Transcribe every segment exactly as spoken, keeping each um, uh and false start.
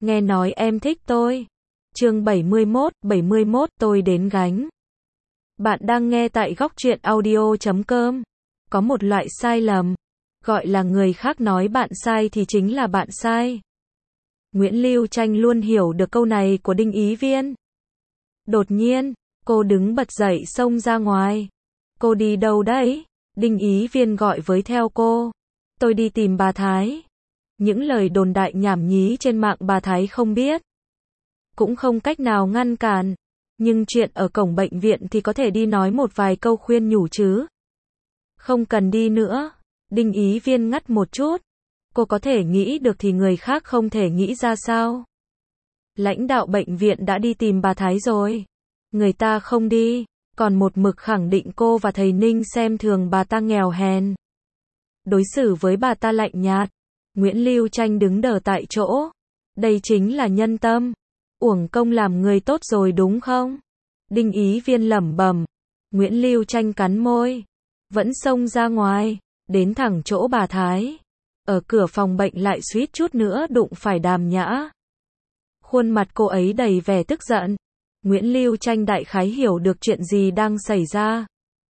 nghe nói em thích tôi. Chương bảy mươi mốt, bảy mươi mốt tôi đến gánh. Bạn đang nghe tại góc truyện audio chấm com. Có một loại sai lầm, gọi là người khác nói bạn sai thì chính là bạn sai. Nguyễn Lưu Tranh luôn hiểu được câu này của Đinh Ý Viên. Đột nhiên, cô đứng bật dậy xông ra ngoài. Cô đi đâu đấy? Đinh Ý Viên gọi với theo cô. Tôi đi tìm bà Thái. Những lời đồn đại nhảm nhí trên mạng bà Thái không biết, cũng không cách nào ngăn cản. Nhưng chuyện ở cổng bệnh viện thì có thể đi nói một vài câu khuyên nhủ chứ. Không cần đi nữa. Đinh Ý Viên ngắt một chút. Cô có thể nghĩ được thì người khác không thể nghĩ ra sao? Lãnh đạo bệnh viện đã đi tìm bà Thái rồi. Người ta không đi, còn một mực khẳng định cô và thầy Ninh xem thường bà ta nghèo hèn. Đối xử với bà ta lạnh nhạt. Nguyễn Lưu Tranh đứng đờ tại chỗ. Đây chính là nhân tâm. Uổng công làm người tốt rồi đúng không? Đinh Ý Viên lẩm bẩm. Nguyễn Lưu Tranh cắn môi. Vẫn xông ra ngoài, đến thẳng chỗ bà Thái. Ở cửa phòng bệnh lại suýt chút nữa đụng phải Đàm Nhã. Khuôn mặt cô ấy đầy vẻ tức giận. Nguyễn Lưu Tranh đại khái hiểu được chuyện gì đang xảy ra.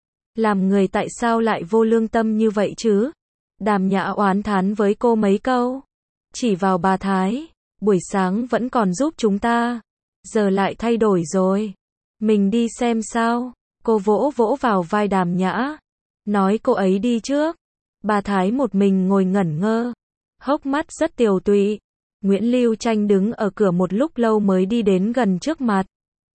Làm người tại sao lại vô lương tâm như vậy chứ? Đàm Nhã oán thán với cô mấy câu. Chỉ vào bà Thái. Buổi sáng vẫn còn giúp chúng ta. Giờ lại thay đổi rồi. Mình đi xem sao. Cô vỗ vỗ vào vai Đàm Nhã. Nói cô ấy đi trước. Bà Thái một mình ngồi ngẩn ngơ. Hốc mắt rất tiều tụy. Nguyễn Lưu Tranh đứng ở cửa một lúc lâu mới đi đến gần trước mặt.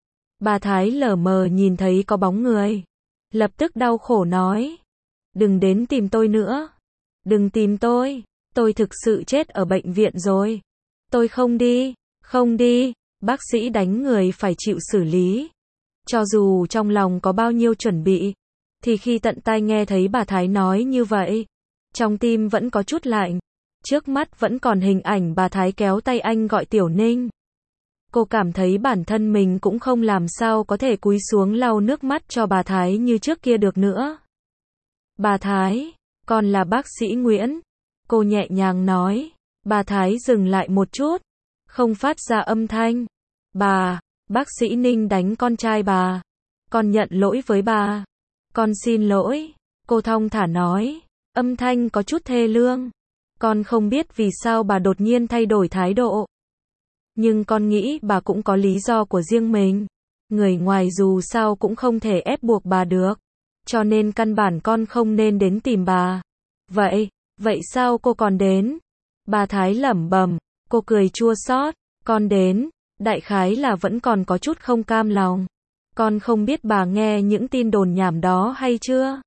Bà Thái lờ mờ nhìn thấy có bóng người. Lập tức đau khổ nói. Đừng đến tìm tôi nữa. Đừng tìm tôi. Tôi thực sự chết ở bệnh viện rồi. Tôi không đi. Không đi. Bác sĩ đánh người phải chịu xử lý. Cho dù trong lòng có bao nhiêu chuẩn bị, thì khi tận tai nghe thấy bà Thái nói như vậy, trong tim vẫn có chút lạnh. Trước mắt vẫn còn hình ảnh bà Thái kéo tay anh gọi Tiểu Ninh. Cô cảm thấy bản thân mình cũng không làm sao có thể cúi xuống lau nước mắt cho bà Thái như trước kia được nữa. Bà Thái, con là bác sĩ Nguyễn. Cô nhẹ nhàng nói. Bà Thái dừng lại một chút, không phát ra âm thanh. Bà, bác sĩ Ninh đánh con trai bà. Con nhận lỗi với bà. Con xin lỗi. Cô thong thả nói. Âm thanh có chút thê lương. Con không biết vì sao bà đột nhiên thay đổi thái độ. Nhưng con nghĩ bà cũng có lý do của riêng mình. Người ngoài dù sao cũng không thể ép buộc bà được. Cho nên căn bản con không nên đến tìm bà. Vậy, vậy sao cô còn đến? Bà Thái lẩm bẩm. Cô cười chua xót. Con đến, đại khái là vẫn còn có chút không cam lòng. Con không biết bà nghe những tin đồn nhảm đó hay chưa?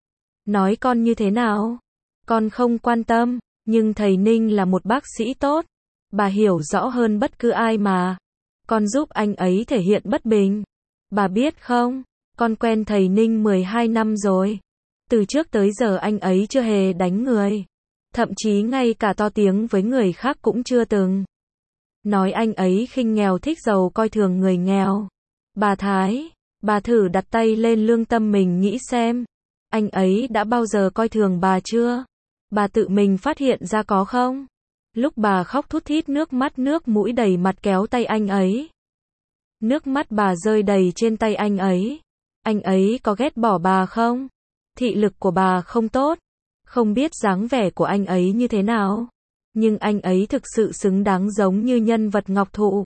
Nói con như thế nào? Con không quan tâm, nhưng thầy Ninh là một bác sĩ tốt. Bà hiểu rõ hơn bất cứ ai mà. Con giúp anh ấy thể hiện bất bình. Bà biết không, con quen thầy Ninh mười hai năm rồi. Từ trước tới giờ anh ấy chưa hề đánh người. Thậm chí ngay cả to tiếng với người khác cũng chưa từng. Nói anh ấy khinh nghèo thích giàu coi thường người nghèo. Bà Thái, bà thử đặt tay lên lương tâm mình nghĩ xem. Anh ấy đã bao giờ coi thường bà chưa? Bà tự mình phát hiện ra có không? Lúc bà khóc thút thít nước mắt nước mũi đầy mặt kéo tay anh ấy. Nước mắt bà rơi đầy trên tay anh ấy. Anh ấy có ghét bỏ bà không? Thị lực của bà không tốt. Không biết dáng vẻ của anh ấy như thế nào. Nhưng anh ấy thực sự xứng đáng giống như nhân vật ngọc thụ.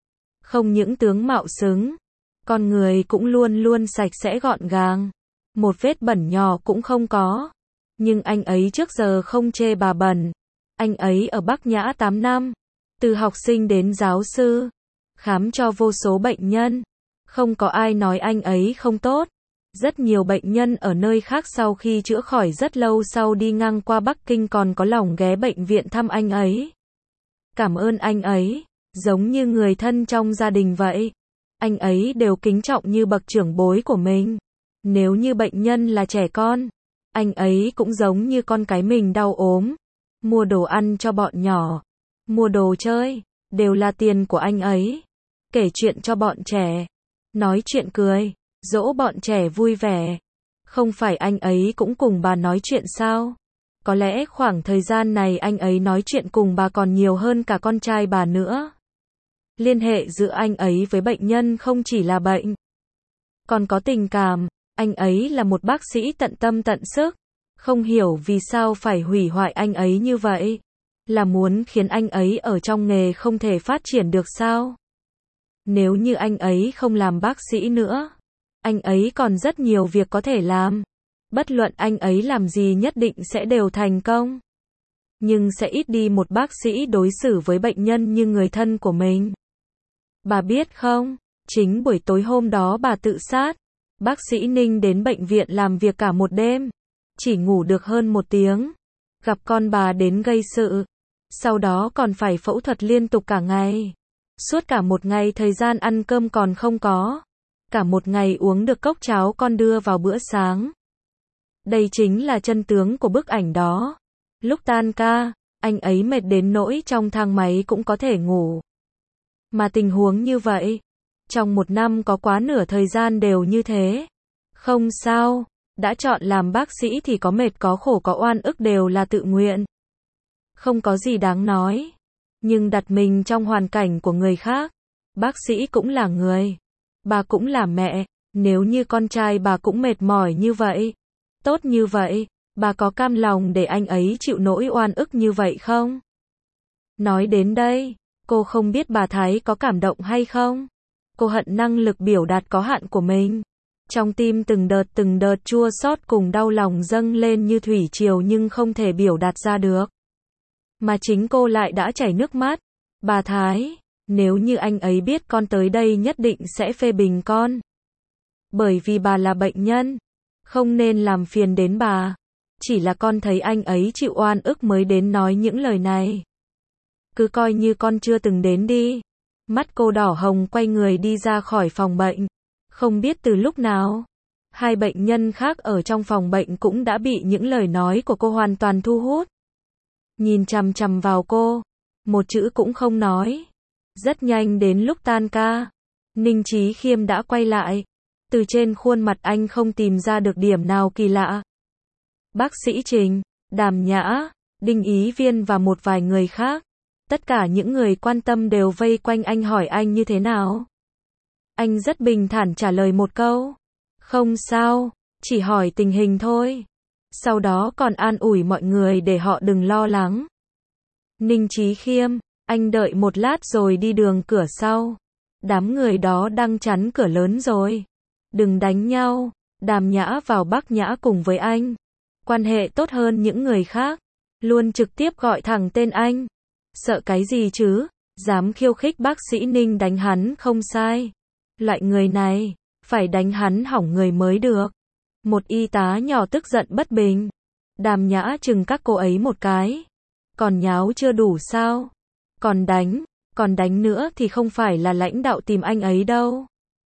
Không những tướng mạo xứng, con người cũng luôn luôn sạch sẽ gọn gàng. Một vết bẩn nhỏ cũng không có. Nhưng anh ấy trước giờ không chê bà bẩn. Anh ấy ở Bắc Nhã tám năm. Từ học sinh đến giáo sư. Khám cho vô số bệnh nhân. Không có ai nói anh ấy không tốt. Rất nhiều bệnh nhân ở nơi khác sau khi chữa khỏi rất lâu sau đi ngang qua Bắc Kinh còn có lòng ghé bệnh viện thăm anh ấy. Cảm ơn anh ấy. Giống như người thân trong gia đình vậy. Anh ấy đều kính trọng như bậc trưởng bối của mình. Nếu như bệnh nhân là trẻ con, anh ấy cũng giống như con cái mình đau ốm. Mua đồ ăn cho bọn nhỏ. Mua đồ chơi. Đều là tiền của anh ấy. Kể chuyện cho bọn trẻ. Nói chuyện cười. Dỗ bọn trẻ vui vẻ. Không phải anh ấy cũng cùng bà nói chuyện sao? Có lẽ khoảng thời gian này anh ấy nói chuyện cùng bà còn nhiều hơn cả con trai bà nữa. Liên hệ giữa anh ấy với bệnh nhân không chỉ là bệnh, còn có tình cảm. Anh ấy là một bác sĩ tận tâm tận sức. Không hiểu vì sao phải hủy hoại anh ấy như vậy. Là muốn khiến anh ấy ở trong nghề không thể phát triển được sao? Nếu như anh ấy không làm bác sĩ nữa, anh ấy còn rất nhiều việc có thể làm. Bất luận anh ấy làm gì nhất định sẽ đều thành công. Nhưng sẽ ít đi một bác sĩ đối xử với bệnh nhân như người thân của mình. Bà biết không, chính buổi tối hôm đó bà tự sát. Bác sĩ Ninh đến bệnh viện làm việc cả một đêm, chỉ ngủ được hơn một tiếng. Gặp con bà đến gây sự. Sau đó còn phải phẫu thuật liên tục cả ngày. Suốt cả một ngày thời gian ăn cơm còn không có. Cả một ngày uống được cốc cháo con đưa vào bữa sáng. Đây chính là chân tướng của bức ảnh đó. Lúc tan ca, anh ấy mệt đến nỗi trong thang máy cũng có thể ngủ. Mà tình huống như vậy, trong một năm có quá nửa thời gian đều như thế. Không sao, đã chọn làm bác sĩ thì có mệt có khổ có oan ức đều là tự nguyện. Không có gì đáng nói. Nhưng đặt mình trong hoàn cảnh của người khác, bác sĩ cũng là người, bà cũng là mẹ, nếu như con trai bà cũng mệt mỏi như vậy, tốt như vậy, bà có cam lòng để anh ấy chịu nỗi oan ức như vậy không? Nói đến đây, cô không biết bà Thái có cảm động hay không? Cô hận năng lực biểu đạt có hạn của mình. Trong tim từng đợt từng đợt chua xót cùng đau lòng dâng lên như thủy triều nhưng không thể biểu đạt ra được. Mà chính cô lại đã chảy nước mắt. Bà Thái, nếu như anh ấy biết con tới đây nhất định sẽ phê bình con. Bởi vì bà là bệnh nhân, không nên làm phiền đến bà. Chỉ là con thấy anh ấy chịu oan ức mới đến nói những lời này. Cứ coi như con chưa từng đến đi. Mắt cô đỏ hồng quay người đi ra khỏi phòng bệnh. Không biết từ lúc nào, hai bệnh nhân khác ở trong phòng bệnh cũng đã bị những lời nói của cô hoàn toàn thu hút. Nhìn chằm chằm vào cô, một chữ cũng không nói. Rất nhanh đến lúc tan ca, Ninh Chí Khiêm đã quay lại. Từ trên khuôn mặt anh không tìm ra được điểm nào kỳ lạ. Bác sĩ Trình, Đàm Nhã, Đinh Ý Viên và một vài người khác. Tất cả những người quan tâm đều vây quanh anh hỏi anh như thế nào. Anh rất bình thản trả lời một câu. Không sao, chỉ hỏi tình hình thôi. Sau đó còn an ủi mọi người để họ đừng lo lắng. Ninh Chí Khiêm, anh đợi một lát rồi đi đường cửa sau. Đám người đó đang chắn cửa lớn rồi. Đừng đánh nhau. Đàm Nhã vào Bắc Nhã cùng với anh. Quan hệ tốt hơn những người khác. Luôn trực tiếp gọi thẳng tên anh. Sợ cái gì chứ? Dám khiêu khích bác sĩ Ninh đánh hắn không sai. Loại người này, phải đánh hắn hỏng người mới được. Một y tá nhỏ tức giận bất bình. Đàm Nhã chừng các cô ấy một cái. Còn nháo chưa đủ sao? Còn đánh, còn đánh nữa thì không phải là lãnh đạo tìm anh ấy đâu.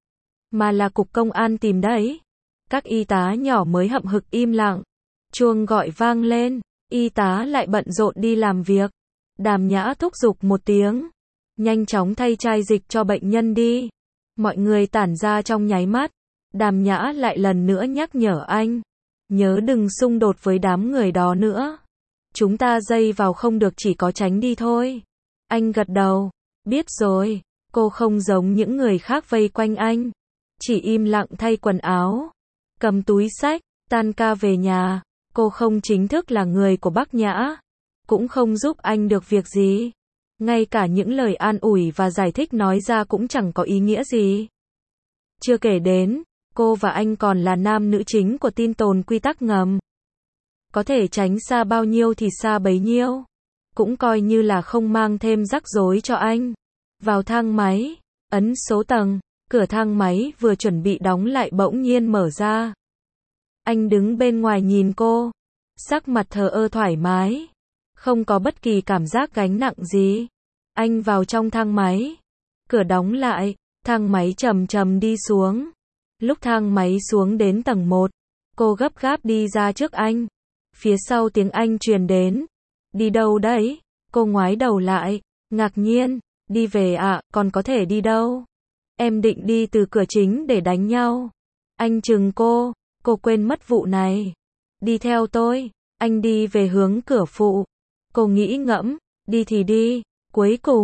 Mà là cục công an tìm đấy. Các y tá nhỏ mới hậm hực im lặng. Chuông gọi vang lên, y tá lại bận rộn đi làm việc. Đàm Nhã thúc giục một tiếng. Nhanh chóng thay chai dịch cho bệnh nhân đi. Mọi người tản ra trong nháy mắt. Đàm Nhã lại lần nữa nhắc nhở anh. Nhớ đừng xung đột với đám người đó nữa. Chúng ta dây vào không được chỉ có tránh đi thôi. Anh gật đầu. Biết rồi. Cô không giống những người khác vây quanh anh. Chỉ im lặng thay quần áo. Cầm túi xách, tan ca về nhà. Cô không chính thức là người của Bắc Nhã. Cũng không giúp anh được việc gì. Ngay cả những lời an ủi và giải thích nói ra cũng chẳng có ý nghĩa gì. Chưa kể đến, cô và anh còn là nam nữ chính của tin tồn quy tắc ngầm. Có thể tránh xa bao nhiêu thì xa bấy nhiêu. Cũng coi như là không mang thêm rắc rối cho anh. Vào thang máy, ấn số tầng, cửa thang máy vừa chuẩn bị đóng lại bỗng nhiên mở ra. Anh đứng bên ngoài nhìn cô. Sắc mặt thờ ơ thoải mái. Không có bất kỳ cảm giác gánh nặng gì. Anh vào trong thang máy. Cửa đóng lại, thang máy chậm chậm đi xuống. Lúc thang máy xuống đến tầng một, cô gấp gáp đi ra trước anh. Phía sau tiếng Anh truyền đến. Đi đâu đấy? Cô ngoái đầu lại, ngạc nhiên. Đi về ạ, à, còn có thể đi đâu? Em định đi từ cửa chính để đánh nhau. Anh chừng cô, cô quên mất vụ này. Đi theo tôi. Anh đi về hướng cửa phụ. Cô nghĩ ngẫm, đi thì đi. Cuối cùng,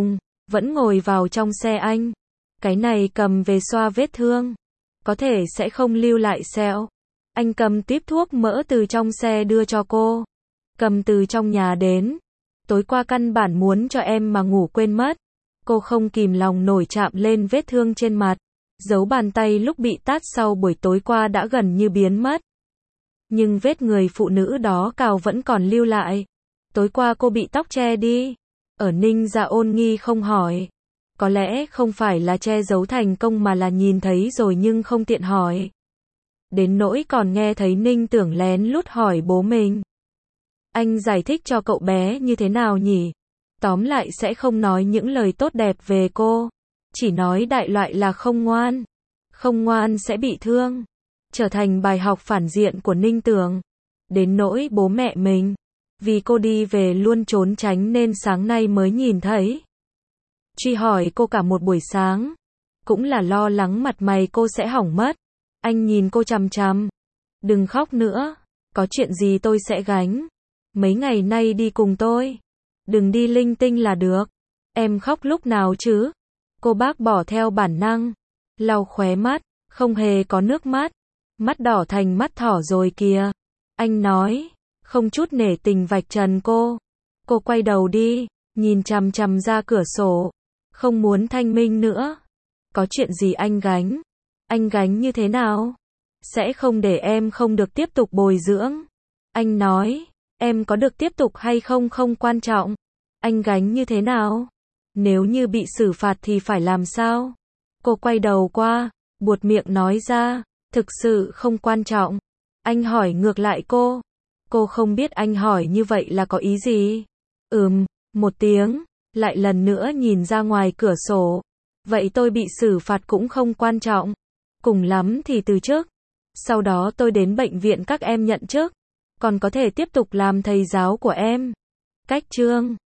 vẫn ngồi vào trong xe anh. Cái này cầm về xoa vết thương. Có thể sẽ không lưu lại sẹo. Anh cầm tiếp thuốc mỡ từ trong xe đưa cho cô. Cầm từ trong nhà đến. Tối qua căn bản muốn cho em mà ngủ quên mất. Cô không kìm lòng nổi chạm lên vết thương trên mặt. Dấu bàn tay lúc bị tát sau buổi tối qua đã gần như biến mất. Nhưng vết người phụ nữ đó cào vẫn còn lưu lại. Tối qua cô bị tóc che đi. Ở Ninh Gia ôn nghi không hỏi. Có lẽ không phải là che giấu thành công mà là nhìn thấy rồi nhưng không tiện hỏi. Đến nỗi còn nghe thấy Ninh Tưởng lén lút hỏi bố mình. Anh giải thích cho cậu bé như thế nào nhỉ? Tóm lại sẽ không nói những lời tốt đẹp về cô. Chỉ nói đại loại là không ngoan. Không ngoan sẽ bị thương. Trở thành bài học phản diện của Ninh Tưởng. Đến nỗi bố mẹ mình. Vì cô đi về luôn trốn tránh nên sáng nay mới nhìn thấy. Truy hỏi cô cả một buổi sáng. Cũng là lo lắng mặt mày cô sẽ hỏng mất. Anh nhìn cô chằm chằm. Đừng khóc nữa. Có chuyện gì tôi sẽ gánh. Mấy ngày nay đi cùng tôi. Đừng đi linh tinh là được. Em khóc lúc nào chứ? Cô bác bỏ theo bản năng. Lau khóe mắt. Không hề có nước mắt. Mắt đỏ thành mắt thỏ rồi kìa. Anh nói. Không chút nể tình vạch trần cô. Cô quay đầu đi. Nhìn chằm chằm ra cửa sổ. Không muốn thanh minh nữa. Có chuyện gì anh gánh? Anh gánh như thế nào? Sẽ không để em không được tiếp tục bồi dưỡng. Anh nói. Em có được tiếp tục hay không không quan trọng. Anh gánh như thế nào? Nếu như bị xử phạt thì phải làm sao? Cô quay đầu qua. Buột miệng nói ra. Thực sự không quan trọng. Anh hỏi ngược lại cô. Cô không biết anh hỏi như vậy là có ý gì? Ừm, một tiếng. Lại lần nữa nhìn ra ngoài cửa sổ. Vậy tôi bị xử phạt cũng không quan trọng. Cùng lắm thì từ chức. Sau đó tôi đến bệnh viện các em nhận chức. Còn có thể tiếp tục làm thầy giáo của em. Cách chương